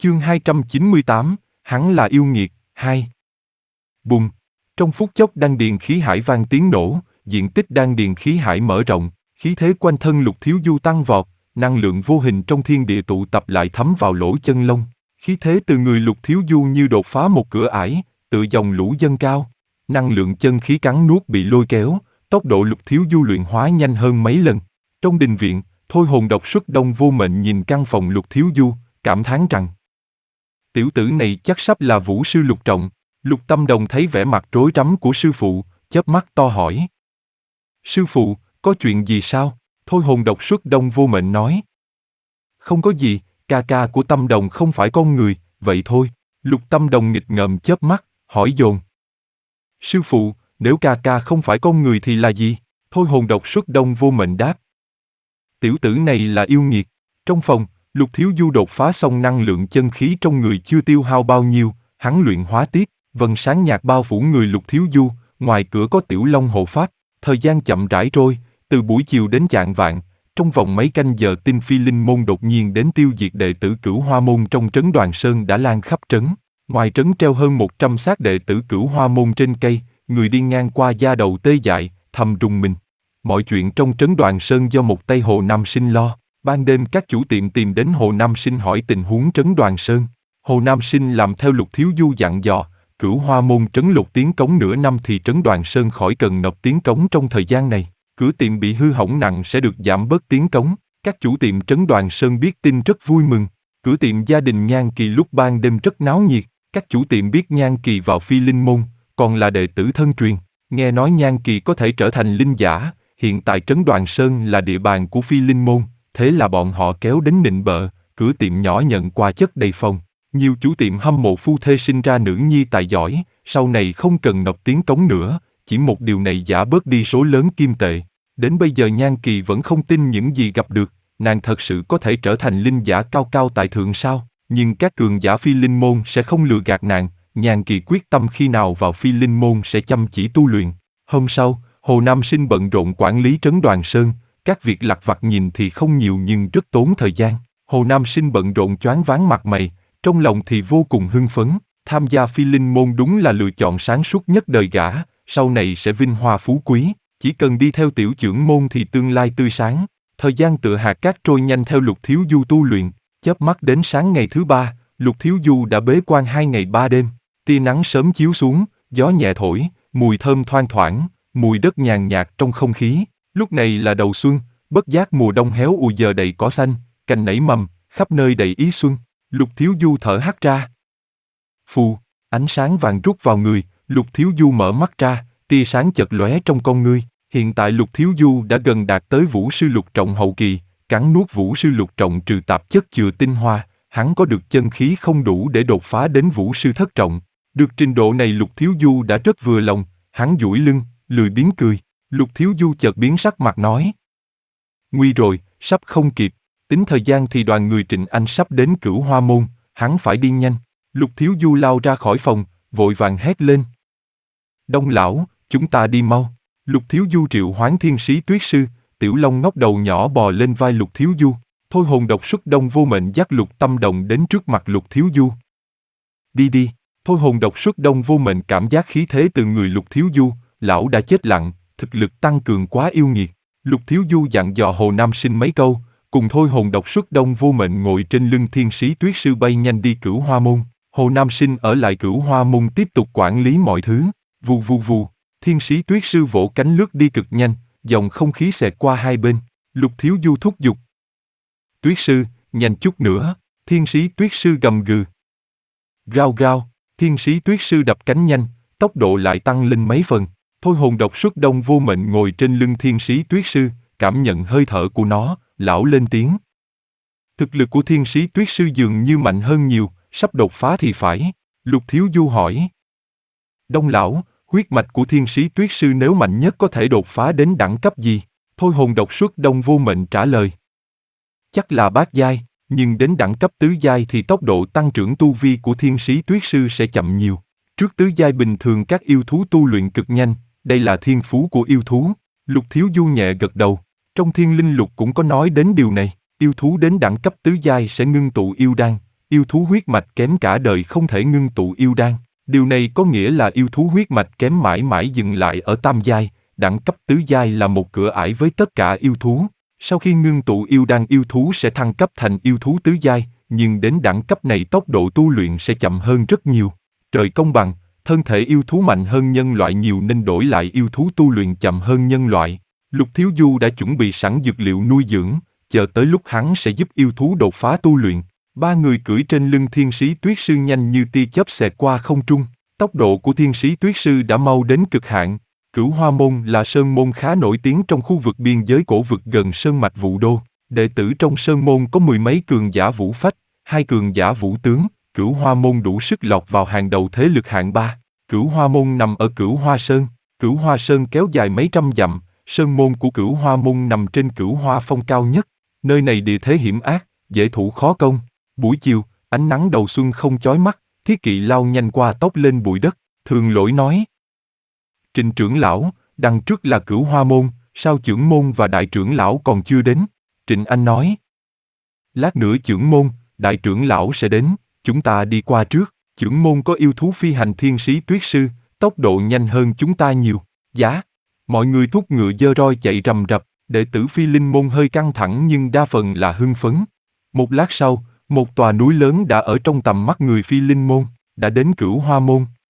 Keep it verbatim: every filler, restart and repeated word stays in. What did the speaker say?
Chương hai trăm chín mươi tám, hắn là yêu nghiệt, hai. Bùng! Trong phút chốc đan điền khí hải vang tiếng nổ, diện tích đan điền khí hải mở rộng, khí thế quanh thân Lục Thiếu Du tăng vọt, năng lượng vô hình trong thiên địa tụ tập lại thấm vào lỗ chân lông. Khí thế từ người Lục Thiếu Du như đột phá một cửa ải, tự dòng lũ dâng cao. Năng lượng chân khí cắn nuốt bị lôi kéo, tốc độ Lục Thiếu Du luyện hóa nhanh hơn mấy lần. Trong đình viện, Thôi Hồn Độc Xuất Đông Vô Mệnh nhìn căn phòng Lục Thiếu Du, cảm thán rằng: tiểu tử này chắc sắp là vũ sư lục trọng. Lục Tâm Đồng thấy vẻ mặt rối rắm của sư phụ, chớp mắt to hỏi: sư phụ, có chuyện gì sao? Thôi Hồn Độc Xuất Đông Vô Mệnh nói: không có gì, ca ca của Tâm Đồng không phải con người, vậy thôi. Lục Tâm Đồng nghịch ngợm chớp mắt, hỏi dồn: sư phụ, nếu ca ca không phải con người thì là gì? Thôi Hồn Độc Xuất Đông Vô Mệnh đáp: tiểu tử này là yêu nghiệt. Trong phòng, Lục Thiếu Du đột phá xong năng lượng chân khí trong người chưa tiêu hao bao nhiêu, hắn luyện hóa tiếp, vầng sáng nhạt bao phủ người Lục Thiếu Du, ngoài cửa có Tiểu Long hộ pháp. Thời gian chậm rãi trôi, từ buổi chiều đến chạng vạng, trong vòng mấy canh giờ Tinh Phi Linh môn đột nhiên đến tiêu diệt đệ tử Cửu Hoa môn trong trấn Đoàn Sơn đã lan khắp trấn. Ngoài trấn treo hơn một trăm xác đệ tử Cửu Hoa môn trên cây, người đi ngang qua da đầu tê dại, thầm rùng mình. Mọi chuyện trong trấn Đoàn Sơn do một tay Hồ Nam Sinh lo. Ban đêm các chủ tiệm tìm đến Hồ Nam Sinh hỏi tình huống trấn Đoàn Sơn. Hồ Nam Sinh làm theo Lục Thiếu Du dặn dò, Cửu Hoa môn trấn lục tiếng cống nửa năm thì trấn Đoàn Sơn khỏi cần nộp tiếng cống trong thời gian này. Cửa tiệm bị hư hỏng nặng sẽ được giảm bớt tiếng cống. Các chủ tiệm trấn Đoàn Sơn biết tin rất vui mừng. Cửa tiệm gia đình Nhan Kỳ lúc ban đêm rất náo nhiệt. Các chủ tiệm biết Nhan Kỳ vào Phi Linh môn, còn là đệ tử thân truyền. Nghe nói Nhan Kỳ có thể trở thành linh giả, hiện tại trấn Đoàn Sơn là địa bàn của Phi Linh môn. Thế là bọn họ kéo đến nịnh bợ, cửa tiệm nhỏ nhận quà chất đầy phòng. Nhiều chủ tiệm hâm mộ phu thê sinh ra nữ nhi tài giỏi, sau này không cần nộp tiếng cống nữa, chỉ một điều này giả bớt đi số lớn kim tệ. Đến bây giờ Nhan Kỳ vẫn không tin những gì gặp được, nàng thật sự có thể trở thành linh giả cao cao tại thượng sao? Nhưng các cường giả Phi Linh môn sẽ không lừa gạt nàng, Nhan Kỳ quyết tâm khi nào vào Phi Linh môn sẽ chăm chỉ tu luyện. Hôm sau, Hồ Nam Sinh bận rộn quản lý trấn Đoàn Sơn. Các việc lặt vặt nhìn thì không nhiều nhưng rất tốn thời gian. Hồ Nam Sinh bận rộn choáng váng mặt mày, trong lòng thì vô cùng hưng phấn. Tham gia Phi Linh môn đúng là lựa chọn sáng suốt nhất đời gã, sau này sẽ vinh hoa phú quý. Chỉ cần đi theo tiểu chưởng môn thì tương lai tươi sáng. Thời gian tựa hạt cát trôi nhanh theo Lục Thiếu Du tu luyện. Chớp mắt đến sáng ngày thứ ba, Lục Thiếu Du đã bế quan hai ngày ba đêm. Tia nắng sớm chiếu xuống, gió nhẹ thổi, mùi thơm thoang thoảng, mùi đất nhàn nhạt trong không khí. Lúc này là đầu xuân, bất giác mùa đông héo ù giờ đầy cỏ xanh, cành nảy mầm, khắp nơi đầy ý xuân. Lục Thiếu Du thở hắt ra. Phù, ánh sáng vàng rút vào người, Lục Thiếu Du mở mắt ra, tia sáng chợt lóe trong con ngươi. Hiện tại Lục Thiếu Du đã gần đạt tới vũ sư lục trọng hậu kỳ, cắn nuốt vũ sư lục trọng trừ tạp chất chừa tinh hoa, hắn có được chân khí không đủ để đột phá đến vũ sư thất trọng. Được trình độ này Lục Thiếu Du đã rất vừa lòng, hắn duỗi lưng, lười biếng cười. Lục Thiếu Du chợt biến sắc mặt nói: nguy rồi, sắp không kịp, tính thời gian thì đoàn người Trịnh Anh sắp đến Cửu Hoa môn, hắn phải đi nhanh. Lục Thiếu Du lao ra khỏi phòng, vội vàng hét lên: Đông lão, chúng ta đi mau. Lục Thiếu Du triệu hoán thiên sĩ tuyết sư, Tiểu Long ngóc đầu nhỏ bò lên vai Lục Thiếu Du. Thôi Hồn Độc Xuất Đông Vô Mệnh dắt Lục Tâm Đồng đến trước mặt Lục Thiếu Du. Đi đi. Thôi Hồn Độc Xuất Đông Vô Mệnh cảm giác khí thế từ người Lục Thiếu Du, lão đã chết lặng, thực lực tăng cường quá yêu nghiệt. Lục Thiếu Du dặn dò Hồ Nam Sinh mấy câu, cùng Thôi Hồn Độc Xuất Đông Vô Mệnh ngồi trên lưng thiên sĩ tuyết sư bay nhanh đi Cửu Hoa môn. Hồ Nam Sinh ở lại Cửu Hoa môn tiếp tục quản lý mọi thứ. Vù vù vù, thiên sĩ tuyết sư vỗ cánh lướt đi cực nhanh, dòng không khí xẹt qua hai bên. Lục Thiếu Du thúc giục: Tuyết sư, nhanh chút nữa. Thiên sĩ tuyết sư gầm gừ. Rao rao, thiên sĩ tuyết sư đập cánh nhanh, tốc độ lại tăng lên mấy phần. Thôi Hồn Độc Xuất Đông Vô Mệnh ngồi trên lưng thiên sĩ tuyết sư, cảm nhận hơi thở của nó, lão lên tiếng: thực lực của thiên sĩ tuyết sư dường như mạnh hơn nhiều, sắp đột phá thì phải. Lục Thiếu Du hỏi: Đông lão, huyết mạch của thiên sĩ tuyết sư nếu mạnh nhất có thể đột phá đến đẳng cấp gì? Thôi Hồn Độc Xuất Đông Vô Mệnh trả lời: chắc là bát giai, nhưng đến đẳng cấp tứ giai thì tốc độ tăng trưởng tu vi của thiên sĩ tuyết sư sẽ chậm nhiều. Trước tứ giai bình thường các yêu thú tu luyện cực nhanh, đây là thiên phú của yêu thú. Lục Thiếu Du nhẹ gật đầu, trong Thiên Linh Lục cũng có nói đến điều này, yêu thú đến đẳng cấp tứ giai sẽ ngưng tụ yêu đan, yêu thú huyết mạch kém cả đời không thể ngưng tụ yêu đan. Điều này có nghĩa là yêu thú huyết mạch kém mãi mãi dừng lại ở tam giai, đẳng cấp tứ giai là một cửa ải với tất cả yêu thú. Sau khi ngưng tụ yêu đan, yêu thú sẽ thăng cấp thành yêu thú tứ giai, nhưng đến đẳng cấp này tốc độ tu luyện sẽ chậm hơn rất nhiều. Trời công bằng, thân thể yêu thú mạnh hơn nhân loại nhiều nên đổi lại yêu thú tu luyện chậm hơn nhân loại. Lục Thiếu Du đã chuẩn bị sẵn dược liệu nuôi dưỡng, chờ tới lúc hắn sẽ giúp yêu thú đột phá tu luyện. Ba người cưỡi trên lưng Thiên Sĩ Tuyết Sư nhanh như tia chớp xẹt qua không trung. Tốc độ của Thiên Sĩ Tuyết Sư đã mau đến cực hạn. Cửu Hoa Môn là sơn môn khá nổi tiếng trong khu vực biên giới cổ vực gần sơn mạch Vũ Đô. Đệ tử trong sơn môn có mười mấy cường giả vũ phách, hai cường giả vũ tướng. Cửu Hoa Môn đủ sức lọt vào hàng đầu thế lực hạng ba. Cửu Hoa Môn nằm ở Cửu Hoa Sơn. Cửu Hoa Sơn kéo dài mấy trăm dặm. Sơn môn của Cửu Hoa Môn nằm trên Cửu Hoa Phong cao nhất. Nơi này địa thế hiểm ác, dễ thủ khó công. Buổi chiều, ánh nắng đầu xuân không chói mắt, Thiết Kỵ lao nhanh qua tốc lên bụi đất. Thường Lỗi nói: Trình trưởng lão, đằng trước là Cửu Hoa Môn, sao trưởng môn và đại trưởng lão còn chưa đến? Trịnh Anh nói: Lát nữa trưởng môn, đại trưởng lão sẽ đến, chúng ta đi qua trước. Trưởng môn có yêu thú phi hành Thiên Sĩ Tuyết Sư, tốc độ nhanh hơn chúng ta nhiều. Giá! Mọi người thúc ngựa giơ roi chạy rầm rập, đệ tử Phi Linh môn hơi căng thẳng nhưng đa phần là hưng phấn. Một lát sau, một tòa núi lớn đã ở trong tầm mắt người Phi Linh môn, đã đến Cửu Hoa Môn.